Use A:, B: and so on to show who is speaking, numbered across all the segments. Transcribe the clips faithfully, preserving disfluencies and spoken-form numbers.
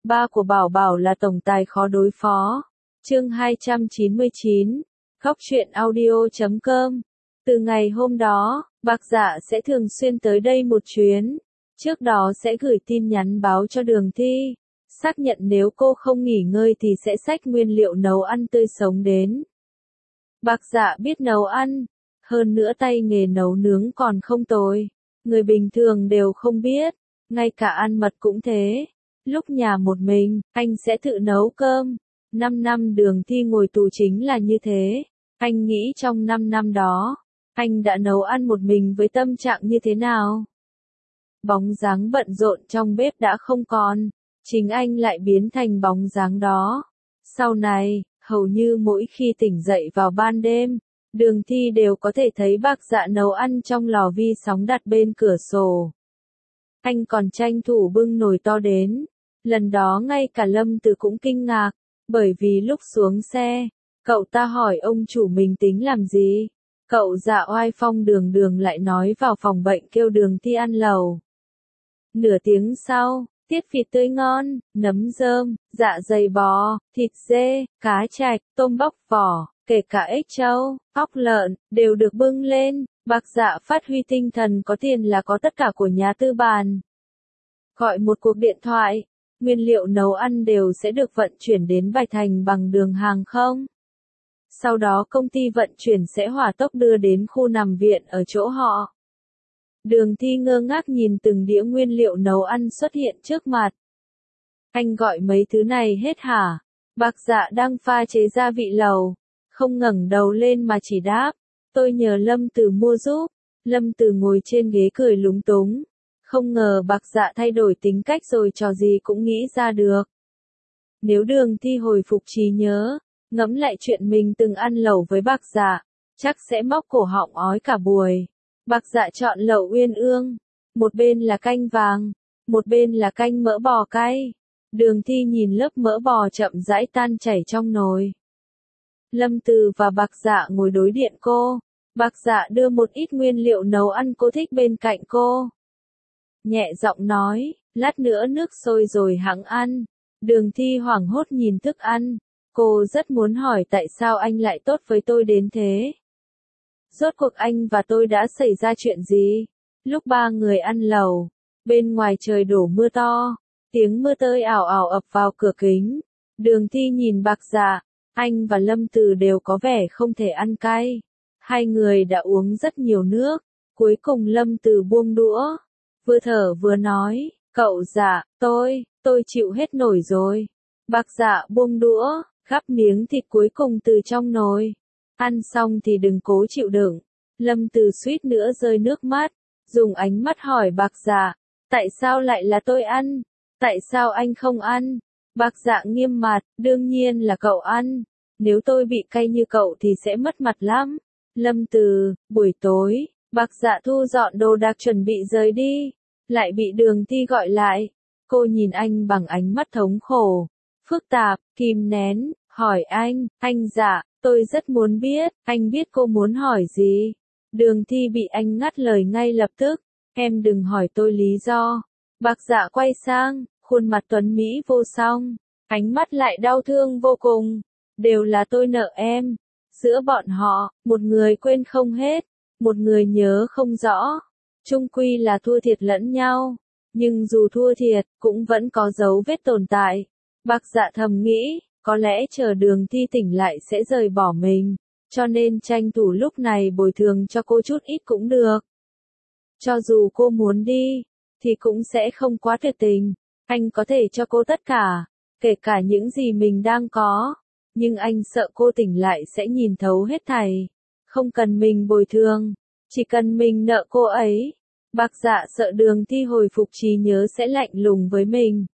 A: ba của Bảo Bảo là tổng tài khó đối phó. Chương hai trăm chín mươi chín, Góc truyện audio chấm com. Từ ngày hôm đó, Bạc Dạ sẽ thường xuyên tới đây một chuyến. Trước đó sẽ gửi tin nhắn báo cho Đường Thi, xác nhận nếu cô không nghỉ ngơi thì sẽ xách nguyên liệu nấu ăn tươi sống đến. Bạc Dạ biết nấu ăn, hơn nữa tay nghề nấu nướng còn không tồi. Người bình thường đều không biết, ngay cả ăn mật cũng thế. Lúc nhà một mình, anh sẽ tự nấu cơm. Năm năm Đường Thi ngồi tù chính là như thế. Anh nghĩ trong năm năm đó, anh đã nấu ăn một mình với tâm trạng như thế nào? Bóng dáng bận rộn trong bếp đã không còn, chính anh lại biến thành bóng dáng đó. Sau này, hầu như mỗi khi tỉnh dậy vào ban đêm, Đường Thi đều có thể thấy Bạc Dạ nấu ăn trong lò vi sóng đặt bên cửa sổ. Anh còn tranh thủ bưng nồi to đến. Lần đó ngay cả Lâm Từ cũng kinh ngạc, bởi vì lúc xuống xe, cậu ta hỏi ông chủ mình tính làm gì. Cậu Dạ oai phong đường đường lại nói vào phòng bệnh kêu Đường Thi ăn lẩu. Nửa tiếng sau, tiết vịt tươi ngon, nấm rơm, dạ dày bò, thịt dê, cá trạch, tôm bóc vỏ, kể cả ếch trâu, óc lợn, đều được bưng lên. Bạc Dạ phát huy tinh thần có tiền là có tất cả của nhà tư bản. Gọi một cuộc điện thoại, nguyên liệu nấu ăn đều sẽ được vận chuyển đến Bạch Thành bằng đường hàng không. Sau đó công ty vận chuyển sẽ hỏa tốc đưa đến khu nằm viện ở chỗ họ. Đường Thi ngơ ngác nhìn từng đĩa nguyên liệu nấu ăn xuất hiện trước mặt. Anh gọi mấy thứ này hết hả? Bạc Dạ đang pha chế gia vị lẩu, không ngẩng đầu lên mà chỉ đáp, tôi nhờ Lâm Từ mua giúp. Lâm Từ ngồi trên ghế cười lúng túng. Không ngờ Bạc Dạ thay đổi tính cách rồi trò gì cũng nghĩ ra được. Nếu Đường Thi hồi phục trí nhớ, ngẫm lại chuyện mình từng ăn lẩu với Bạc Dạ, chắc sẽ móc cổ họng ói cả buổi. Bạc Dạ chọn lẩu uyên ương, một bên là canh vàng, một bên là canh mỡ bò cay. Đường Thi nhìn lớp mỡ bò chậm rãi tan chảy trong nồi. Lâm Từ và Bạc Dạ ngồi đối diện cô. Bạc Dạ đưa một ít nguyên liệu nấu ăn cô thích bên cạnh cô. Nhẹ giọng nói, lát nữa nước sôi rồi hẵng ăn. Đường Thi hoảng hốt nhìn thức ăn. Cô rất muốn hỏi tại sao anh lại tốt với tôi đến thế. Rốt cuộc anh và tôi đã xảy ra chuyện gì? Lúc ba người ăn lẩu, bên ngoài trời đổ mưa to, tiếng mưa tơi ảo ảo ập vào cửa kính. Đường Thi nhìn Bạc Dạ, anh và Lâm Từ đều có vẻ không thể ăn cay. Hai người đã uống rất nhiều nước, cuối cùng Lâm Từ buông đũa, vừa thở vừa nói, cậu Dạ, tôi, tôi chịu hết nổi rồi. Bạc Dạ buông đũa, gắp miếng thịt cuối cùng từ trong nồi. Ăn xong thì đừng cố chịu đựng. Lâm Từ suýt nữa rơi nước mắt, dùng ánh mắt hỏi Bạc Dạ, tại sao lại là tôi ăn? Tại sao anh không ăn? Bạc Dạ nghiêm mặt, đương nhiên là cậu ăn. Nếu tôi bị cay như cậu thì sẽ mất mặt lắm. Lâm Từ, buổi tối, Bạc Dạ thu dọn đồ đạc chuẩn bị rời đi, lại bị Đường Thi gọi lại. Cô nhìn anh bằng ánh mắt thống khổ, phức tạp, kìm nén, hỏi anh, anh Dạ, tôi rất muốn biết, anh biết cô muốn hỏi gì? Đường Thi bị anh ngắt lời ngay lập tức, em đừng hỏi tôi lý do. Bạc Dạ quay sang, khuôn mặt tuấn mỹ vô song, ánh mắt lại đau thương vô cùng, đều là tôi nợ em. Giữa bọn họ, một người quên không hết, một người nhớ không rõ, chung quy là thua thiệt lẫn nhau, nhưng dù thua thiệt, cũng vẫn có dấu vết tồn tại. Bạc Dạ thầm nghĩ, có lẽ chờ Đường Thi tỉnh lại sẽ rời bỏ mình, cho nên tranh thủ lúc này bồi thường cho cô chút ít cũng được. Cho dù cô muốn đi, thì cũng sẽ không quá tuyệt tình, anh có thể cho cô tất cả, kể cả những gì mình đang có. Nhưng anh sợ cô tỉnh lại sẽ nhìn thấu hết thảy. Không cần mình bồi thường, chỉ cần mình nợ cô ấy. Bạc Dạ sợ Đường Thi hồi phục trí nhớ sẽ lạnh lùng với mình.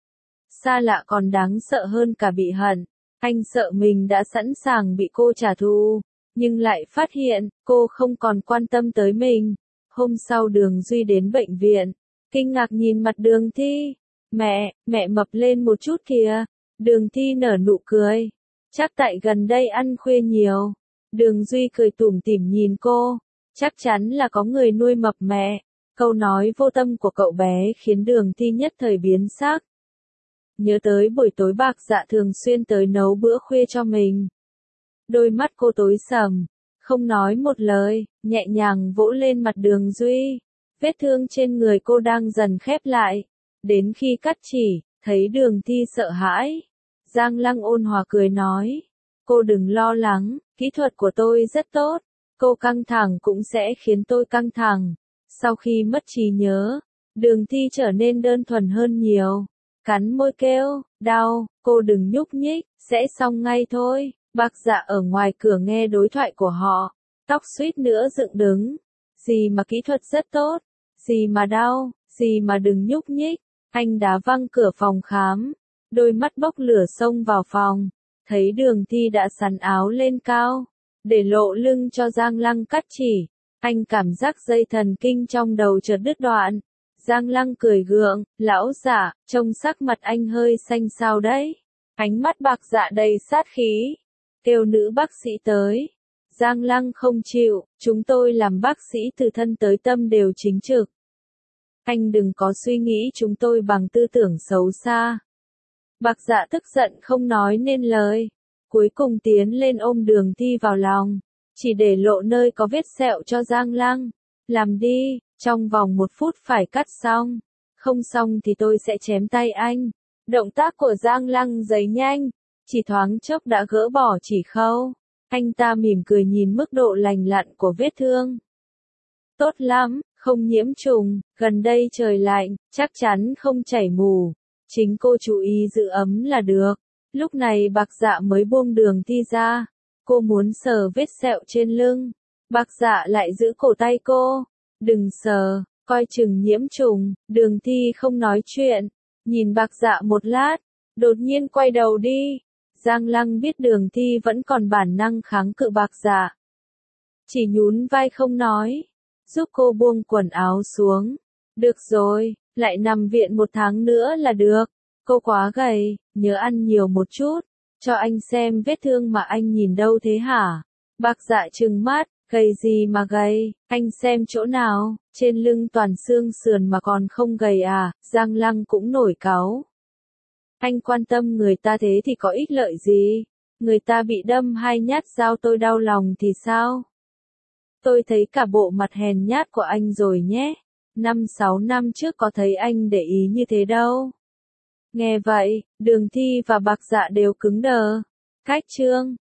A: Xa lạ còn đáng sợ hơn cả bị hận. Anh sợ mình đã sẵn sàng bị cô trả thù, nhưng lại phát hiện cô không còn quan tâm tới mình. Hôm sau Đường Duy đến bệnh viện, kinh ngạc nhìn mặt Đường Thi. Mẹ, mẹ mập lên một chút kìa. Đường Thi nở nụ cười. Chắc tại gần đây ăn khuya nhiều. Đường Duy cười tủm tỉm nhìn cô. Chắc chắn là có người nuôi mập mẹ. Câu nói vô tâm của cậu bé khiến Đường Thi nhất thời biến sắc. nhớ tới buổi tối Bạc Dạ thường xuyên tới nấu bữa khuya cho mình. Đôi mắt cô tối sầm, không nói một lời, nhẹ nhàng vỗ lên mặt Đường Duy. Vết thương trên người cô đang dần khép lại. Đến khi cắt chỉ, thấy Đường Thi sợ hãi. Giang Lăng ôn hòa cười nói. Cô đừng lo lắng, kỹ thuật của tôi rất tốt. Cô căng thẳng cũng sẽ khiến tôi căng thẳng. Sau khi mất trí nhớ, Đường Thi trở nên đơn thuần hơn nhiều. Cắn môi kêu, đau, cô đừng nhúc nhích, sẽ xong ngay thôi. Bạc Dạ ở ngoài cửa nghe đối thoại của họ, tóc suýt nữa dựng đứng. Gì mà kỹ thuật rất tốt, gì mà đau, gì mà đừng nhúc nhích. Anh đá văng cửa phòng khám, đôi mắt bốc lửa xông vào phòng, thấy Đường Thi đã sắn áo lên cao, để lộ lưng cho Giang Lăng cắt chỉ. Anh cảm giác dây thần kinh trong đầu chợt đứt đoạn. Giang Lăng cười gượng, lão giả, trông sắc mặt anh hơi xanh xao đấy. Ánh mắt Bạc Dạ đầy sát khí. Kêu nữ bác sĩ tới. Giang Lăng không chịu, chúng tôi làm bác sĩ từ thân tới tâm đều chính trực. Anh đừng có suy nghĩ chúng tôi bằng tư tưởng xấu xa. Bạc Dạ tức giận không nói nên lời. Cuối cùng tiến lên ôm Đường Thi vào lòng. Chỉ để lộ nơi có vết sẹo cho Giang Lăng. Làm đi, trong vòng một phút phải cắt xong. Không xong thì tôi sẽ chém tay anh. Động tác của Giang Lăng giấy nhanh. Chỉ thoáng chốc đã gỡ bỏ chỉ khâu. Anh ta mỉm cười nhìn mức độ lành lặn của vết thương. Tốt lắm, không nhiễm trùng, gần đây trời lạnh, chắc chắn không chảy mù. Chính cô chú ý giữ ấm là được. Lúc này Bạc Dạ mới buông Đường Thi ra. Cô muốn sờ vết sẹo trên lưng. Bạc Dạ lại giữ cổ tay cô. Đừng sờ, coi chừng nhiễm trùng. Đường Thi không nói chuyện. Nhìn Bạc Dạ một lát. Đột nhiên quay đầu đi. Giang Lăng biết Đường Thi vẫn còn bản năng kháng cự Bạc Dạ. Chỉ nhún vai không nói. Giúp cô buông quần áo xuống. Được rồi, lại nằm viện một tháng nữa là được. Cô quá gầy, nhớ ăn nhiều một chút. Cho anh xem vết thương mà anh nhìn đâu thế hả? Bạc Dạ trừng mắt, gầy gì mà gầy, anh xem chỗ nào, trên lưng toàn xương sườn mà còn không gầy à? Giang Lăng cũng nổi cáu. Anh quan tâm người ta thế thì có ích lợi gì? Người ta bị đâm hai nhát dao tôi đau lòng thì sao? Tôi thấy cả bộ mặt hèn nhát của anh rồi nhé. Năm sáu năm trước có thấy anh để ý như thế đâu. Nghe vậy, Đường Thi và Bạc Dạ đều cứng đờ. Cách chương